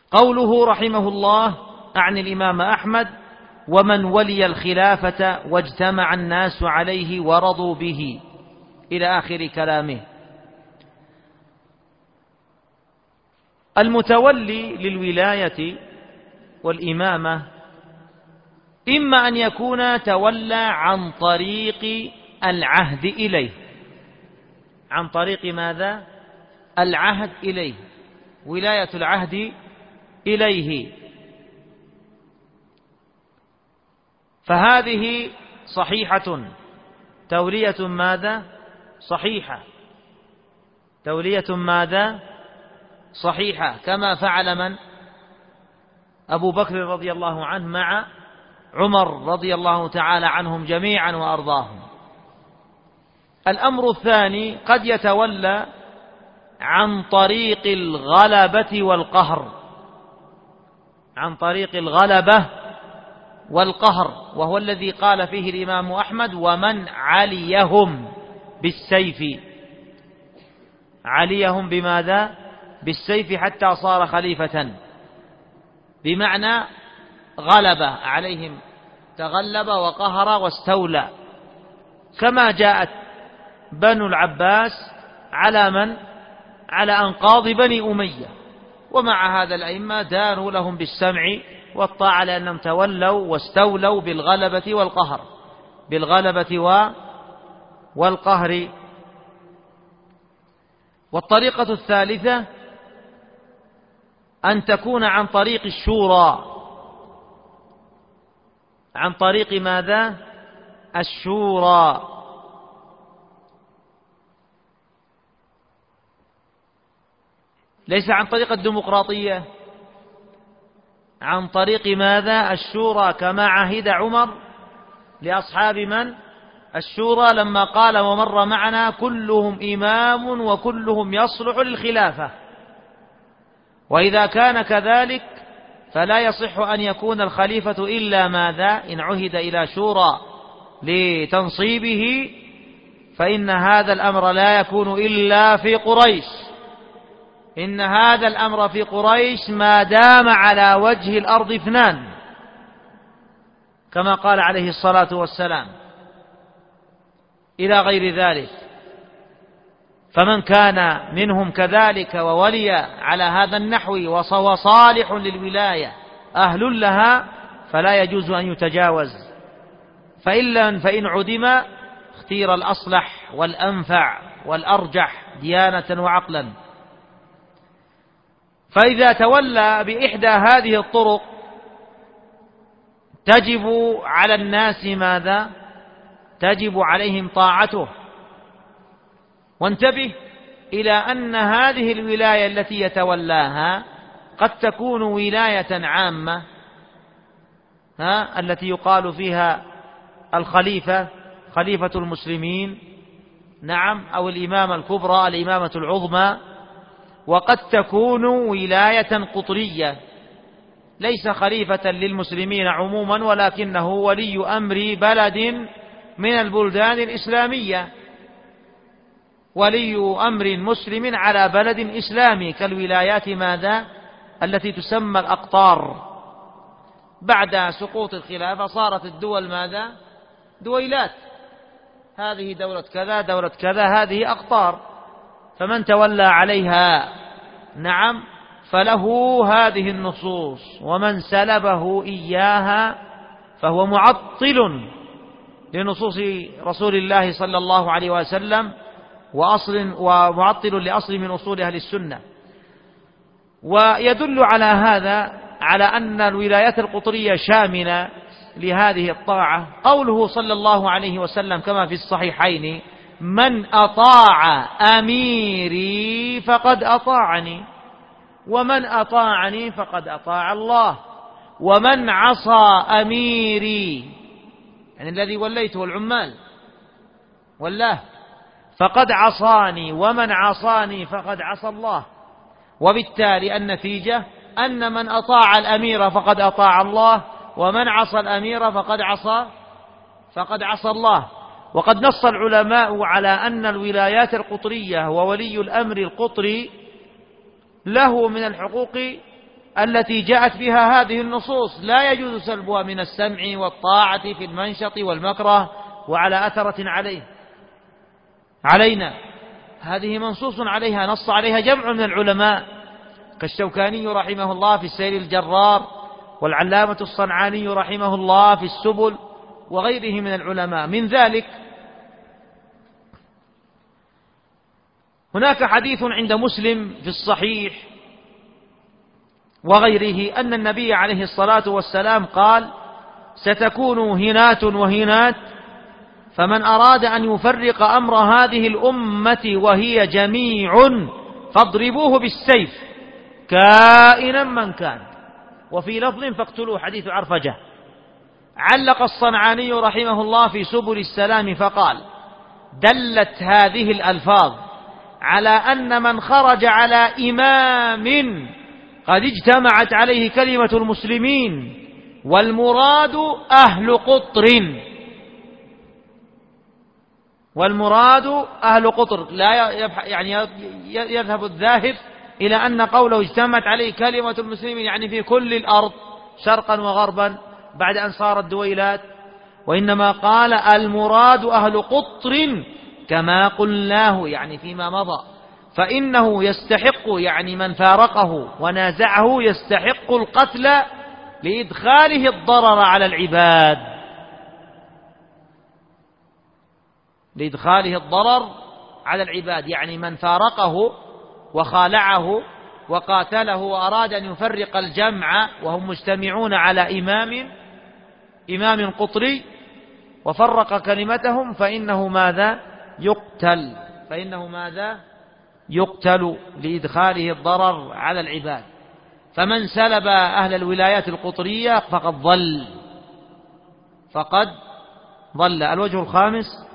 قوله رحمه الله عن الإمام أحمد: ومن ولي الخلافة واجتمع الناس عليه ورضوا به، إلى آخر كلامه. المتولي للولاية والإمامة إما أن يكون تولى عن طريق العهد إليه. عن طريق ماذا؟ العهد إليه، ولاية العهد إليه، فهذه صحيحة، تولية ماذا؟ صحيحة، تولية ماذا؟ صحيحة، كما فعل من؟ أبو بكر رضي الله عنه مع عمر رضي الله تعالى عنهم جميعا وأرضاهم. الأمر الثاني: قد يتولى عن طريق الغلبة والقهر، عن طريق الغلبة والقهر، وهو الذي قال فيه الإمام أحمد: ومن عليهم بالسيف. عليهم بماذا؟ بالسيف حتى صار خليفة، بمعنى غلب عليهم، تغلب وقهر واستولى، كما جاءت بنو العباس على من؟ على أنقاض بني أمية، ومع هذا الأئمة دانوا لهم بالسمع والطاعة لأنهم تولوا واستولوا بالغلبة والقهر، بالغلبة والقهر. والطريقة الثالثة أن تكون عن طريق الشورى. عن طريق ماذا؟ الشورى، ليس عن طريق الديمقراطية، عن طريق ماذا؟ الشورى، كما عهد عمر لأصحاب من؟ الشورى، لما قال: ومر معنا كلهم إمام وكلهم يصلح للخلافة. وإذا كان كذلك فلا يصح أن يكون الخليفة إلا ماذا؟ إن عهد إلى شورى لتنصيبه، فإن هذا الأمر لا يكون إلا في قريش. إن هذا الأمر في قريش ما دام على وجه الأرض اثنان، كما قال عليه الصلاة والسلام، إلى غير ذلك. فمن كان منهم كذلك وولي على هذا النحو وهو صالح للولاية أهل لها فلا يجوز أن يتجاوز، فإن عدم اختير الأصلح والأنفع والأرجح ديانة وعقلا. فإذا تولى بإحدى هذه الطرق تجب على الناس ماذا؟ تجب عليهم طاعته. وانتبه إلى أن هذه الولاية التي يتولاها قد تكون ولاية عامة، التي يقال فيها الخليفة، خليفة المسلمين، نعم، أو الإمامة الكبرى، الإمامة العظمى. وقد تكون ولاية قطرية، ليس خليفة للمسلمين عموما، ولكنه ولي أمر بلد من البلدان الإسلامية، ولي أمر مسلم على بلد إسلامي، كالولايات ماذا؟ التي تسمى الأقطار. بعد سقوط الخلافة صارت الدول ماذا؟ دويلات، هذه دولة كذا دولة كذا، هذه أقطار، فمن تولى عليها نعم فله هذه النصوص، ومن سلبه إياها فهو معطل لنصوص رسول الله صلى الله عليه وسلم ومعطل لأصل من أصول أهل السنة. ويدل على هذا على أن الولايات القطرية شاملة لهذه الطاعة قوله صلى الله عليه وسلم كما في الصحيحين: من أطاع أميري فقد أطاعني، ومن أطاعني فقد أطاع الله، ومن عصى أميري، يعني الذي وليته العمال والله، فقد عصاني، ومن عصاني فقد عصى الله. وبالتالي النتيجة أن من أطاع الأمير فقد أطاع الله، ومن عصى الأمير فقد عصى الله. وقد نص العلماء على أن الولايات القطرية وولي الأمر القطري له من الحقوق التي جاءت بها هذه النصوص لا يجوز سلبها من السمع والطاعة في المنشط والمكره وعلى أثرة علينا. هذه منصوص عليها، نص عليها جمع من العلماء كالشوكاني رحمه الله في السير الجرار، والعلامة الصنعاني رحمه الله في السبل، وغيره من العلماء. من ذلك هناك حديث عند مسلم في الصحيح وغيره أن النبي عليه الصلاة والسلام قال: ستكون هنات وهنات، فمن أراد أن يفرق أمر هذه الأمة وهي جميع فاضربوه بالسيف كائنا من كان. وفي لفظ فاقتلوه، حديث عرفجة. علق الصنعاني رحمه الله في سبل السلام فقال: دلت هذه الألفاظ على أن من خرج على إمام قد اجتمعت عليه كلمة المسلمين، والمراد أهل قطر، لا يعني يذهب الذاهب إلى أن قوله اجتمعت عليه كلمة المسلمين يعني في كل الأرض شرقا وغربا بعد أن صارت دويلات، وإنما قال المراد أهل قطر كما قلناه يعني فيما مضى، فإنه يستحق يعني من فارقه ونازعه يستحق القتل لإدخاله الضرر على العباد، يعني من فارقه وخالعه وقاتله وأراد أن يفرق الجمع وهم مجتمعون على إمام قطري وفرق كلمتهم فإنه ماذا يقتل لإدخاله الضرر على العباد. فمن سلب أهل الولايات القطرية فقد ضل. الوجه الخامس